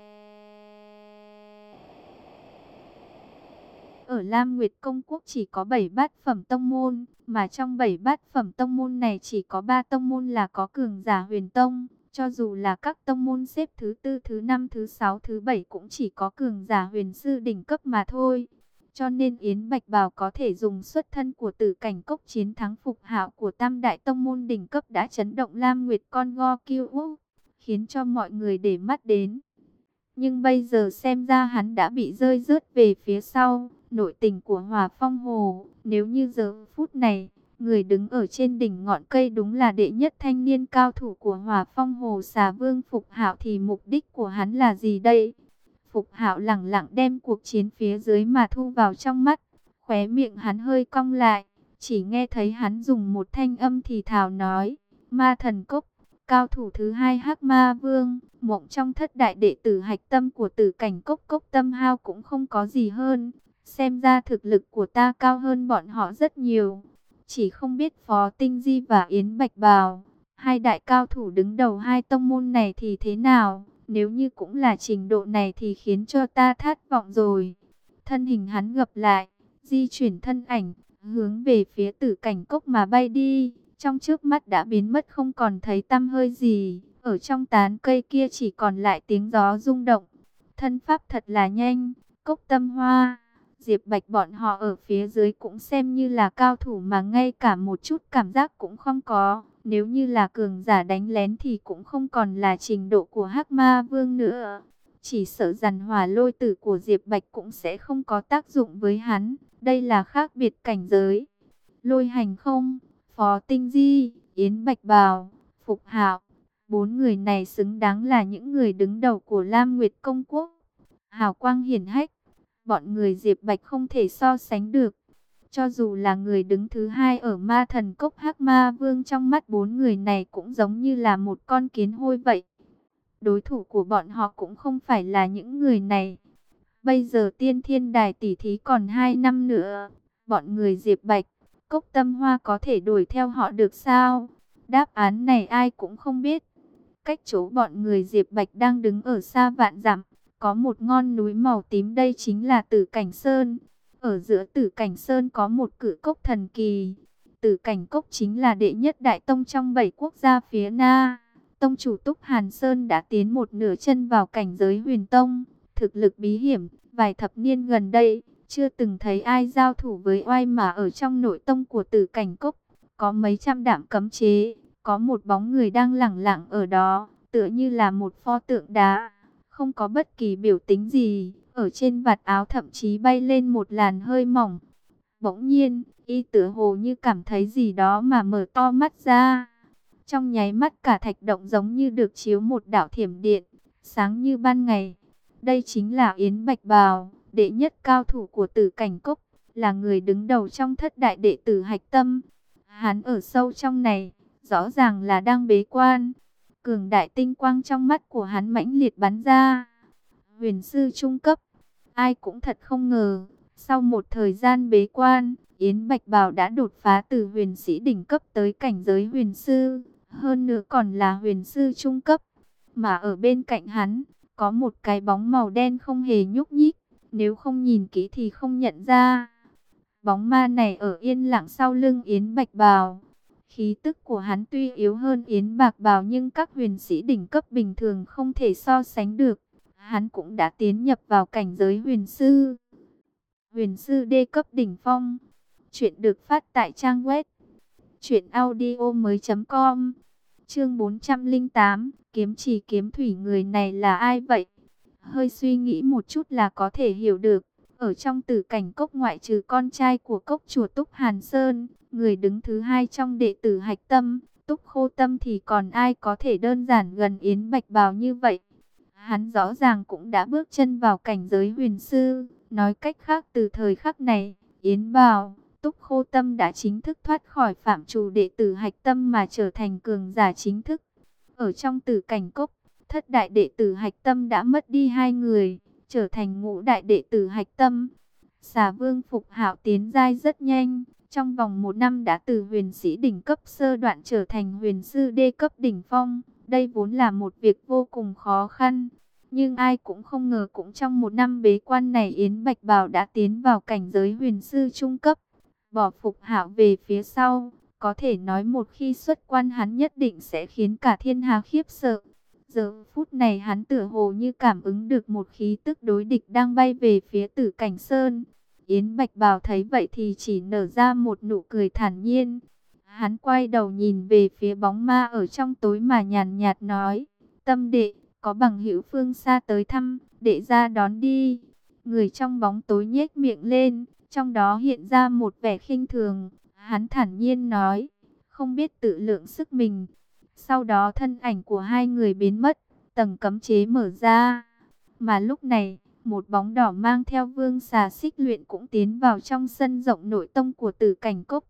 Ở Lam Nguyệt Công Quốc chỉ có 7 bát phẩm tông môn, mà trong 7 bát phẩm tông môn này chỉ có 3 tông môn là có cường giả huyền tông. Cho dù là các tông môn xếp thứ 4, thứ 5, thứ 6, thứ 7 cũng chỉ có cường giả huyền sư đỉnh cấp mà thôi. Cho nên Yến Bạch Bào có thể dùng xuất thân của Tử Cảnh Cốc chiến thắng Phục Hạo của Tam Đại Tông Môn đỉnh cấp đã chấn động Lam Nguyệt Con Go Kiêu Úc, khiến cho mọi người để mắt đến. Nhưng bây giờ xem ra hắn đã bị rơi rớt về phía sau. Nội tình của Hỏa Phong Hồ, nếu như giờ phút này, người đứng ở trên đỉnh ngọn cây đúng là đệ nhất thanh niên cao thủ của Hỏa Phong Hồ Xà Vương Phục Hạo thì mục đích của hắn là gì đây? Phục Hạo lẳng lặng đem cuộc chiến phía dưới mà thu vào trong mắt, khóe miệng hắn hơi cong lại, chỉ nghe thấy hắn dùng một thanh âm thì thào nói: Ma Thần Cốc, cao thủ thứ 2 Hắc Ma Vương, mộng trong thất đại đệ tử hạch tâm của Tử Cảnh Cốc Cốc Tâm Hao cũng không có gì hơn. Xem ra thực lực của ta cao hơn bọn họ rất nhiều. Chỉ không biết Phó Tinh Di và Yến Bạch Bào, hai đại cao thủ đứng đầu hai tông môn này thì thế nào? Nếu như cũng là trình độ này thì khiến cho ta thất vọng rồi. Thân hình hắn gập lại, di chuyển thân ảnh, hướng về phía Tử Cảnh Cốc mà bay đi. Trong trước mắt đã biến mất không còn thấy tăm hơi gì. Ở trong tán cây kia chỉ còn lại tiếng gió rung động. Thân pháp thật là nhanh. Cốc Tâm Hoa, Diệp Bạch bọn họ ở phía dưới cũng xem như là cao thủ mà ngay cả một chút cảm giác cũng không có. Nếu như là cường giả đánh lén thì cũng không còn là trình độ của Hắc Ma Vương nữa. Chỉ sợ rằng hỏa lôi tử của Diệp Bạch cũng sẽ không có tác dụng với hắn. Đây là khác biệt cảnh giới. Lôi Hành Không, Phó Tinh Di, Yến Bạch Bào, Phục Hạo, 4 người này xứng đáng là những người đứng đầu của Lam Nguyệt Công Quốc. Hào quang hiển hách, bọn người Diệp Bạch không thể so sánh được. Cho dù là người đứng thứ 2 ở Ma Thần Cốc Hắc Ma Vương, trong mắt 4 người này cũng giống như là một con kiến hôi vậy. Đối thủ của bọn họ cũng không phải là những người này. Bây giờ tiên thiên đài tỷ thí còn 2 năm nữa. Bọn người Diệp Bạch, Cốc Tâm Hoa có thể đuổi theo họ được sao? Đáp án này ai cũng không biết. Cách chỗ bọn người Diệp Bạch đang đứng ở xa vạn dặm, có một ngọn núi màu tím, đây chính là Tử Cảnh Sơn. Ở giữa Tử Cảnh Sơn có một cự cốc thần kỳ. Tử Cảnh Cốc chính là đệ nhất đại tông trong 7 quốc gia phía Na. Tông chủ Túc Hàn Sơn đã tiến một nửa chân vào cảnh giới huyền tông. Thực lực bí hiểm, vài thập niên gần đây, chưa từng thấy ai giao thủ với oai mà ở trong nội tông của Tử Cảnh Cốc. Có mấy trăm đạm cấm chế, có một bóng người đang lẳng lặng ở đó, tựa như là một pho tượng đá. Không có bất kỳ biểu tính gì, ở trên vạt áo thậm chí bay lên một làn hơi mỏng. Bỗng nhiên, y tựa hồ như cảm thấy gì đó mà mở to mắt ra. Trong nháy mắt cả thạch động giống như được chiếu một đạo thiểm điện, sáng như ban ngày. Đây chính là Yến Bạch Bào, đệ nhất cao thủ của Tử Cảnh Cốc, là người đứng đầu trong thất đại đệ tử hạch tâm. Hắn ở sâu trong này, rõ ràng là đang bế quan. Cường đại tinh quang trong mắt của hắn mãnh liệt bắn ra. Huyền sư trung cấp, ai cũng thật không ngờ, Sau một thời gian bế quan, Yến Bạch Bào đã đột phá từ huyền sĩ đỉnh cấp tới cảnh giới huyền sư, hơn nữa còn là huyền sư trung cấp. Mà ở bên cạnh hắn, có một cái bóng màu đen không hề nhúc nhích, nếu không nhìn kỹ thì không nhận ra. Bóng ma này ở yên lặng sau lưng Yến Bạch Bào. Khí tức của hắn tuy yếu hơn Yến Bạch Bào nhưng các huyền sĩ đỉnh cấp bình thường không thể so sánh được. Hắn cũng đã tiến nhập vào cảnh giới huyền sư. Huyền sư D cấp đỉnh phong. Chuyện được phát tại trang web truyệnaudiomoi.com. Chương 408, kiếm chỉ kiếm thủy, người này là ai vậy? Hơi suy nghĩ một chút là có thể hiểu được. Ở trong Tử Cảnh Cốc ngoại trừ con trai của cốc chùa Túc Hàn Sơn, người đứng thứ hai trong đệ tử Hạch Tâm, Túc Khô Tâm thì còn ai có thể đơn giản gần Yến Bạch Bào như vậy. Hắn rõ ràng cũng đã bước chân vào cảnh giới huyền sư, nói cách khác từ thời khắc này, Yến Bào, Túc Khô Tâm đã chính thức thoát khỏi phạm trù đệ tử Hạch Tâm mà trở thành cường giả chính thức. Ở trong Tử Cảnh Cốc, thất đại đệ tử Hạch Tâm đã mất đi 2 người, trở thành ngũ đại đệ tử Hạch Tâm. Xà Vương Phục Hạo tiến giai rất nhanh, trong vòng 1 năm đã từ huyền sĩ đỉnh cấp sơ đoạn trở thành huyền sư D cấp đỉnh phong. Đây vốn là một việc vô cùng khó khăn, nhưng ai cũng không ngờ cũng trong 1 năm bế quan này Yến Bạch Bào đã tiến vào cảnh giới huyền sư trung cấp, bỏ Phục Hạo về phía sau. Có thể nói một khi xuất quan hắn nhất định sẽ khiến cả thiên hà khiếp sợ. Giờ phút này hắn tựa hồ như cảm ứng được một khí tức đối địch đang bay về phía Tử Cảnh Sơn. Yến Bạch Bào thấy vậy thì chỉ nở ra một nụ cười thản nhiên. Hắn quay đầu nhìn về phía bóng ma ở trong tối mà nhàn nhạt nói: Tâm đệ, có bằng hữu phương xa tới thăm, đệ ra đón đi. Người trong bóng tối nhếch miệng lên, trong đó hiện ra một vẻ khinh thường. Hắn thản nhiên nói: không biết tự lượng sức mình. Sau đó thân ảnh của hai người biến mất, tầng cấm chế mở ra. Mà lúc này, một bóng đỏ mang theo Vương Xà Xích Luyện cũng tiến vào trong sân rộng nội tông của Tử Cảnh Cốc.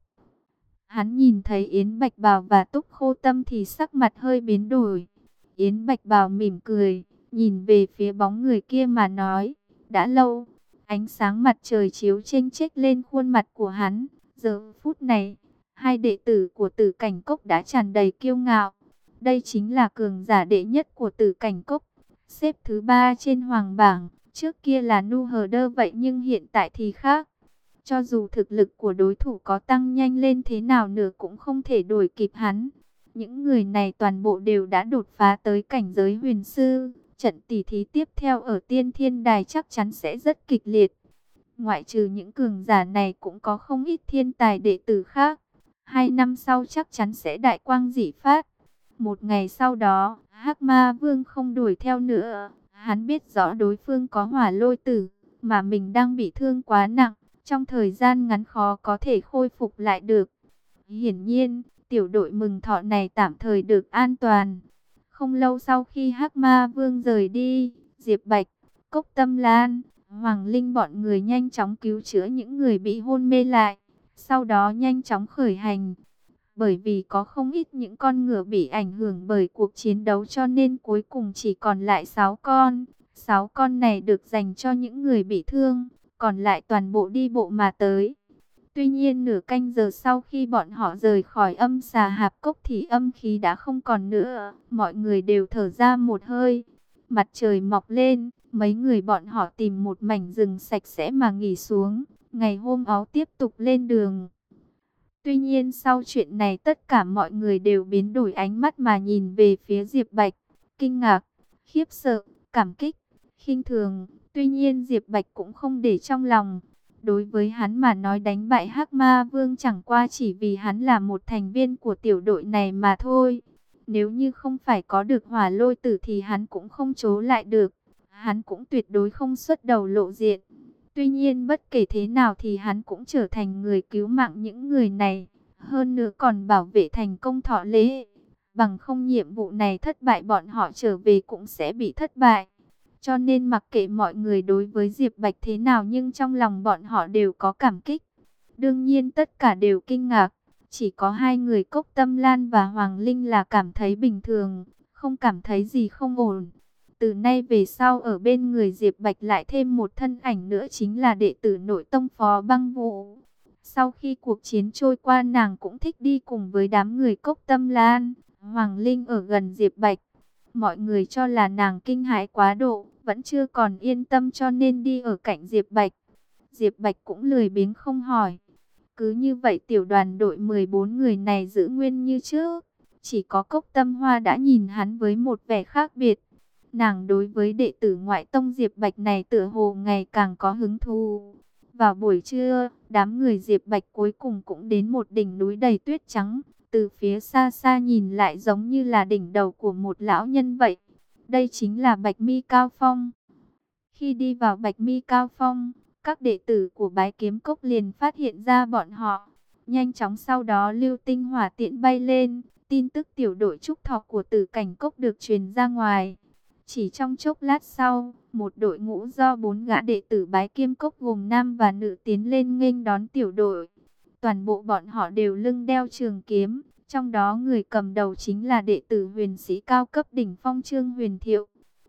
Hắn nhìn thấy Yến Bạch Bào và Túc Khô Tâm thì sắc mặt hơi biến đổi. Yến Bạch Bào mỉm cười, nhìn về phía bóng người kia mà nói: đã lâu. Ánh sáng mặt trời chiếu chênh chếch lên khuôn mặt của hắn. Giờ phút này, hai đệ tử của Tử Cảnh Cốc đã tràn đầy kiêu ngạo. Đây chính là cường giả đệ nhất của Tử Cảnh Cốc, xếp thứ 3 trên hoàng bảng. Trước kia là Nu Hờ Đơ vậy nhưng hiện tại thì khác. Cho dù thực lực của đối thủ có tăng nhanh lên thế nào nữa cũng không thể đuổi kịp hắn. Những người này toàn bộ đều đã đột phá tới cảnh giới huyền sư. Trận tỷ thí tiếp theo ở Tiên Thiên Đài chắc chắn sẽ rất kịch liệt. Ngoại trừ những cường giả này cũng có không ít thiên tài đệ tử khác. 2 năm sau chắc chắn sẽ đại quang dị phát. Một ngày sau đó, Hắc Ma Vương không đuổi theo nữa. Hắn biết rõ đối phương có hỏa lôi tử, mà mình đang bị thương quá nặng. Trong thời gian ngắn khó có thể khôi phục lại được. Hiển nhiên, tiểu đội mừng thọ này tạm thời được an toàn. Không lâu sau khi Hắc Ma Vương rời đi, Diệp Bạch, Cốc Tâm Lan, Hoàng Linh bọn người nhanh chóng cứu chữa những người bị hôn mê lại. Sau đó nhanh chóng khởi hành. Bởi vì có không ít những con ngựa bị ảnh hưởng bởi cuộc chiến đấu cho nên cuối cùng chỉ còn lại 6 con. 6 con này được dành cho những người bị thương, còn lại toàn bộ đi bộ mà tới. Tuy nhiên nửa canh giờ sau khi bọn họ rời khỏi Âm Xà Hạp Cốc thì âm khí đã không còn nữa. Mọi người đều thở ra một hơi. Mặt trời mọc lên, mấy người bọn họ tìm một mảnh rừng sạch sẽ mà nghỉ xuống. Ngày hôm đó tiếp tục lên đường. Tuy nhiên sau chuyện này tất cả mọi người đều biến đổi ánh mắt mà nhìn về phía Diệp Bạch. Kinh ngạc, khiếp sợ, cảm kích, khinh thường. Tuy nhiên Diệp Bạch cũng không để trong lòng. Đối với hắn mà nói đánh bại Hắc Ma Vương chẳng qua chỉ vì hắn là một thành viên của tiểu đội này mà thôi. Nếu như không phải có được hỏa lôi tử thì hắn cũng không trố lại được. Hắn cũng tuyệt đối không xuất đầu lộ diện. Tuy nhiên bất kể thế nào thì hắn cũng trở thành người cứu mạng những người này. Hơn nữa còn bảo vệ thành công Thọ Lễ. Bằng không nhiệm vụ này thất bại bọn họ trở về cũng sẽ bị thất bại. Cho nên mặc kệ mọi người đối với Diệp Bạch thế nào nhưng trong lòng bọn họ đều có cảm kích. Đương nhiên tất cả đều kinh ngạc. Chỉ có 2 người Cốc Tâm Lan và Hoàng Linh là cảm thấy bình thường, không cảm thấy gì không ổn. Từ nay về sau ở bên người Diệp Bạch lại thêm một thân ảnh nữa, chính là đệ tử nội tông Phó Băng Vũ. Sau khi cuộc chiến trôi qua, nàng cũng thích đi cùng với đám người Cốc Tâm Lan, Hoàng Linh ở gần Diệp Bạch. Mọi người cho là nàng kinh hãi quá độ, vẫn chưa còn yên tâm cho nên đi ở cạnh Diệp Bạch. Diệp Bạch cũng lười biếng không hỏi. Cứ như vậy tiểu đoàn đội 14 người này giữ nguyên như trước. Chỉ có Cốc Tâm Hoa đã nhìn hắn với một vẻ khác biệt. Nàng đối với đệ tử ngoại tông Diệp Bạch này tựa hồ ngày càng có hứng thú. Vào buổi trưa, đám người Diệp Bạch cuối cùng cũng đến một đỉnh núi đầy tuyết trắng. Từ phía xa xa nhìn lại giống như là đỉnh đầu của một lão nhân vậy. Đây chính là Bạch Mi Cao Phong. Khi đi vào Bạch Mi Cao Phong, các đệ tử của Bái Kiếm Cốc liền phát hiện ra bọn họ. Nhanh chóng sau đó lưu tinh hỏa tiễn bay lên, tin tức tiểu đội trúc thọ của Tử Cảnh Cốc được truyền ra ngoài. Chỉ trong chốc lát sau, một đội ngũ do 4 gã đệ tử Bái Kiếm Cốc gồm nam và nữ tiến lên nghênh đón tiểu đội. Toàn bộ bọn họ đều lưng đeo trường kiếm, trong đó người cầm đầu chính là đệ tử huyền sĩ cao cấp đỉnh phong Trương Huyền Thiệu.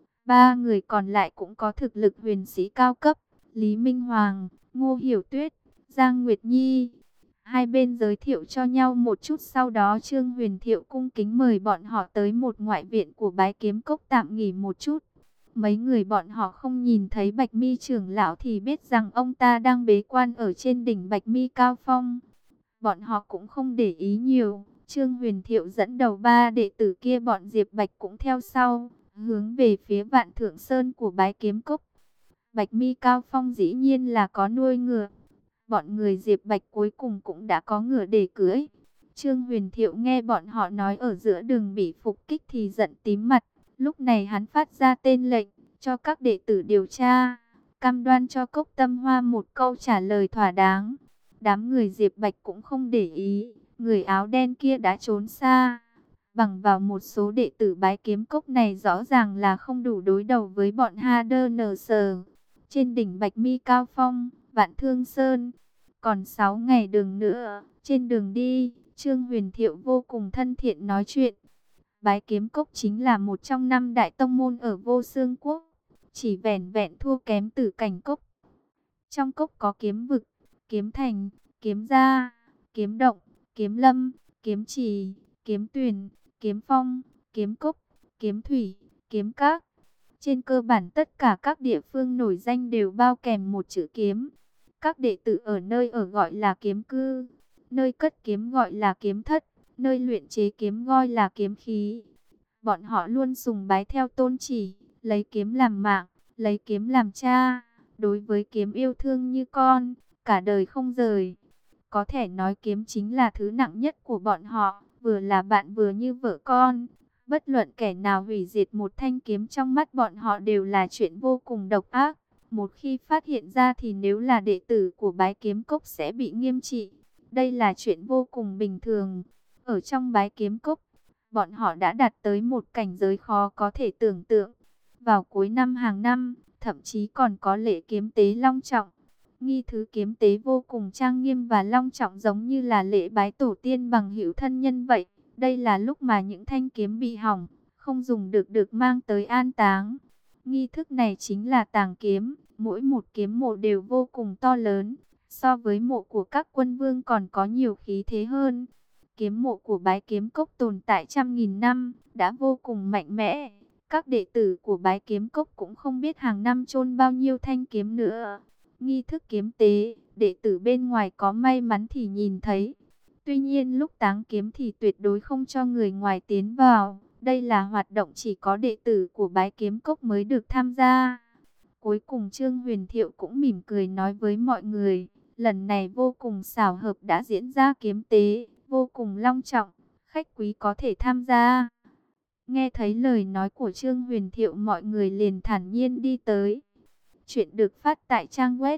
3 người còn lại cũng có thực lực huyền sĩ cao cấp, Lý Minh Hoàng, Ngô Hiểu Tuyết, Giang Nguyệt Nhi. Hai bên giới thiệu cho nhau một chút, sau đó Trương Huyền Thiệu cung kính mời bọn họ tới một ngoại viện của Bái Kiếm Cốc tạm nghỉ một chút. Mấy người bọn họ không nhìn thấy Bạch Mi trưởng lão thì biết rằng ông ta đang bế quan ở trên đỉnh Bạch Mi Cao Phong. Bọn họ cũng không để ý nhiều. Trương Huyền Thiệu dẫn đầu 3 đệ tử kia, bọn Diệp Bạch cũng theo sau, hướng về phía Vạn Thượng Sơn của Bái Kiếm Cốc. Bạch Mi Cao Phong dĩ nhiên là có nuôi ngựa. Bọn người Diệp Bạch cuối cùng cũng đã có ngựa để cưỡi. Trương Huyền Thiệu nghe bọn họ nói ở giữa đường bị phục kích thì giận tím mặt. Lúc này hắn phát ra tên lệnh cho các đệ tử điều tra, cam đoan cho Cốc Tâm Hoa một câu trả lời thỏa đáng. Đám người Diệp Bạch cũng không để ý, người áo đen kia đã trốn xa. Bằng vào một số đệ tử Bái Kiếm Cốc này rõ ràng là không đủ đối đầu với bọn HDNS. Trên đỉnh Bạch Mi Cao Phong, Vạn Thương Sơn, còn 6 ngày đường nữa. Trên đường đi, Trương Huyền Thiệu vô cùng thân thiện nói chuyện. Bái Kiếm Cốc chính là một trong 5 đại tông môn ở Vô Xương Quốc, chỉ vẻn vẹn thua kém Tử Cảnh Cốc. Trong cốc có kiếm vực, kiếm thành, kiếm gia, kiếm động, kiếm lâm, kiếm trì, kiếm tuyền, kiếm phong, kiếm cốc, kiếm thủy, kiếm các. Trên cơ bản tất cả các địa phương nổi danh đều bao kèm một chữ kiếm. Các đệ tử ở nơi ở gọi là kiếm cư, nơi cất kiếm gọi là kiếm thất, nơi luyện chế kiếm gọi là kiếm khí. Bọn họ luôn sùng bái theo tôn chỉ, lấy kiếm làm mạng, lấy kiếm làm cha. Đối với kiếm yêu thương như con, cả đời không rời. Có thể nói kiếm chính là thứ nặng nhất của bọn họ, vừa là bạn vừa như vợ con. Bất luận kẻ nào hủy diệt một thanh kiếm trong mắt bọn họ đều là chuyện vô cùng độc ác. Một khi phát hiện ra thì nếu là đệ tử của Bái Kiếm Cốc sẽ bị nghiêm trị. Đây là chuyện vô cùng bình thường. Ở trong Bái Kiếm Cốc, bọn họ đã đạt tới một cảnh giới khó có thể tưởng tượng. Vào cuối năm hàng năm, thậm chí còn có lễ kiếm tế long trọng. Nghi thứ kiếm tế vô cùng trang nghiêm và long trọng, giống như là lễ bái tổ tiên bằng hữu thân nhân vậy. Đây là lúc mà những thanh kiếm bị hỏng, không dùng được mang tới an táng. Nghi thức này chính là tàng kiếm. Mỗi một kiếm mộ đều vô cùng to lớn, so với mộ của các quân vương còn có nhiều khí thế hơn. Kiếm mộ của Bái Kiếm Cốc tồn tại trăm nghìn năm, đã vô cùng mạnh mẽ. Các đệ tử của Bái Kiếm Cốc cũng không biết hàng năm chôn bao nhiêu thanh kiếm nữa. Nghi thức kiếm tế, đệ tử bên ngoài có may mắn thì nhìn thấy. Tuy nhiên lúc táng kiếm thì tuyệt đối không cho người ngoài tiến vào. Đây là hoạt động chỉ có đệ tử của Bái Kiếm Cốc mới được tham gia. Cuối cùng Trương Huyền Thiệu cũng mỉm cười nói với mọi người, lần này vô cùng xảo hợp đã diễn ra kiếm tế, vô cùng long trọng, khách quý có thể tham gia. Nghe thấy lời nói của Trương Huyền Thiệu, mọi người liền thản nhiên đi tới. Chuyện được phát tại trang web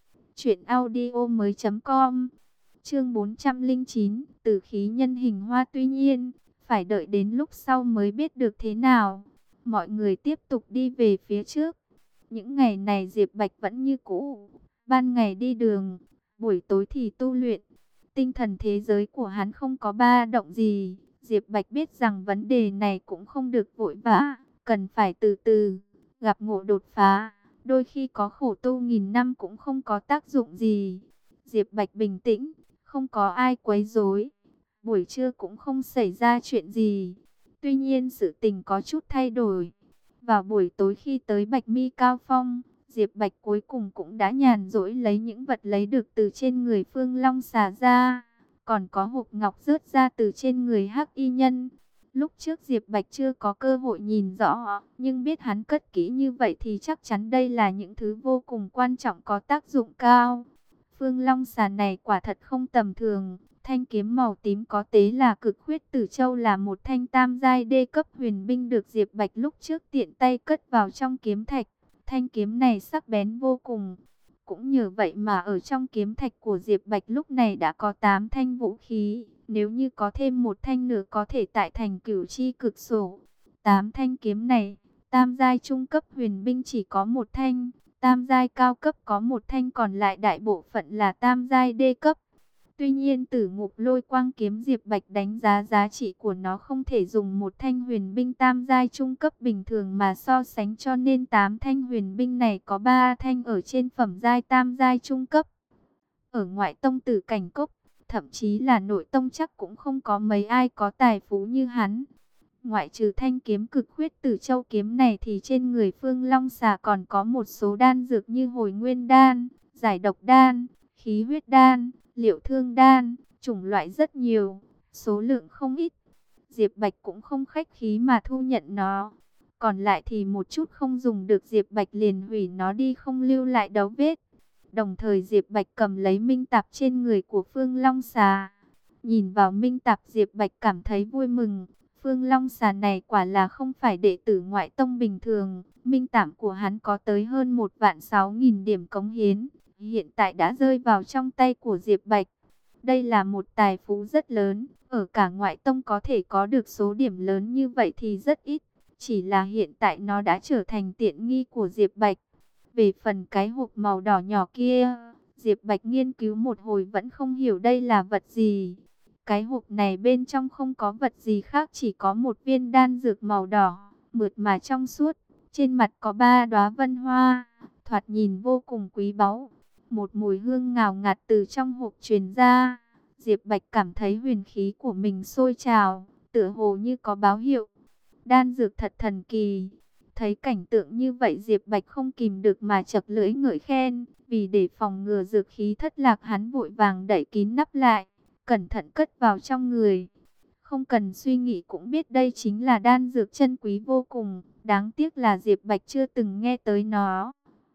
truyệnaudiomoi.com. Chương 409, Tử khí nhân hình hoa. Tuy nhiên, phải đợi đến lúc sau mới biết được thế nào. Mọi người tiếp tục đi về phía trước. Những ngày này Diệp Bạch vẫn như cũ, ban ngày đi đường, buổi tối thì tu luyện. Tinh thần thế giới của hắn không có ba động gì. Diệp Bạch biết rằng vấn đề này cũng không được vội vã, cần phải từ từ, gặp ngộ đột phá. Đôi khi có khổ tu nghìn năm cũng không có tác dụng gì. Diệp Bạch bình tĩnh, không có ai quấy rối. Buổi trưa cũng không xảy ra chuyện gì. Tuy nhiên sự tình có chút thay đổi. Vào buổi tối khi tới Bạch Mi Cao Phong, Diệp Bạch cuối cùng cũng đã nhàn rỗi lấy những vật lấy được từ trên người Phương Long xà ra. Còn có hộp ngọc rớt ra từ trên người Hắc Y Nhân. Lúc trước Diệp Bạch chưa có cơ hội nhìn rõ, nhưng biết hắn cất kỹ như vậy thì chắc chắn đây là những thứ vô cùng quan trọng có tác dụng cao. Phương Long xà này quả thật không tầm thường. Thanh kiếm màu tím có tế là Cực Huyết Tử Châu, là một thanh tam giai đê cấp huyền binh được Diệp Bạch lúc trước tiện tay cất vào trong kiếm thạch. Thanh kiếm này sắc bén vô cùng. Cũng nhờ vậy mà ở trong kiếm thạch của Diệp Bạch lúc này đã có 8 thanh vũ khí. Nếu như có thêm một thanh nữa có thể tại thành Cửu Chi Cực Sổ. 8 thanh kiếm này, tam giai trung cấp huyền binh chỉ có một thanh, tam giai cao cấp có một thanh, còn lại đại bộ phận là tam giai đê cấp. Tuy nhiên Tử Ngục Lôi Quang kiếm Diệp Bạch đánh giá giá trị của nó không thể dùng một thanh huyền binh tam giai trung cấp bình thường mà so sánh, cho nên 8 thanh huyền binh này có 3 thanh ở trên phẩm giai tam giai trung cấp. Ở ngoại tông Tử Cảnh Cốc, thậm chí là nội tông chắc cũng không có mấy ai có tài phú như hắn. Ngoại trừ thanh kiếm Cực Huyết Tử Châu kiếm này thì trên người Phương Long xà còn có một số đan dược như Hồi Nguyên đan, Giải độc đan, Khí huyết đan, Liệu thương đan, chủng loại rất nhiều, số lượng không ít. Diệp Bạch cũng không khách khí mà thu nhận nó. Còn lại thì một chút không dùng được Diệp Bạch liền hủy nó đi, không lưu lại dấu vết. Đồng thời Diệp Bạch cầm lấy minh tạp trên người của Phương Long xà. Nhìn vào minh tạp Diệp Bạch cảm thấy vui mừng. Phương Long xà này quả là không phải đệ tử ngoại tông bình thường. Minh tạp của hắn có tới hơn 1.600.000 điểm cống hiến. Hiện tại đã rơi vào trong tay của Diệp Bạch. Đây là một tài phú rất lớn. Ở cả ngoại tông có thể có được số điểm lớn như vậy thì rất ít. Chỉ là hiện tại nó đã trở thành tiện nghi của Diệp Bạch. Về phần cái hộp màu đỏ nhỏ kia, Diệp Bạch nghiên cứu một hồi vẫn không hiểu đây là vật gì. Cái hộp này bên trong không có vật gì khác, chỉ có một viên đan dược màu đỏ, mượt mà trong suốt. Trên mặt có 3 đóa vân hoa, thoạt nhìn vô cùng quý báu. Một mùi hương ngào ngạt từ trong hộp truyền ra. Diệp Bạch cảm thấy huyền khí của mình sôi trào, tựa hồ như có báo hiệu. Đan dược thật thần kỳ. Thấy cảnh tượng như vậy Diệp Bạch không kìm được mà chật lưỡi ngợi khen. Vì để phòng ngừa dược khí thất lạc, hắn vội vàng đậy kín nắp lại, cẩn thận cất vào trong người. Không cần suy nghĩ cũng biết đây chính là đan dược chân quý vô cùng. Đáng tiếc là Diệp Bạch chưa từng nghe tới nó.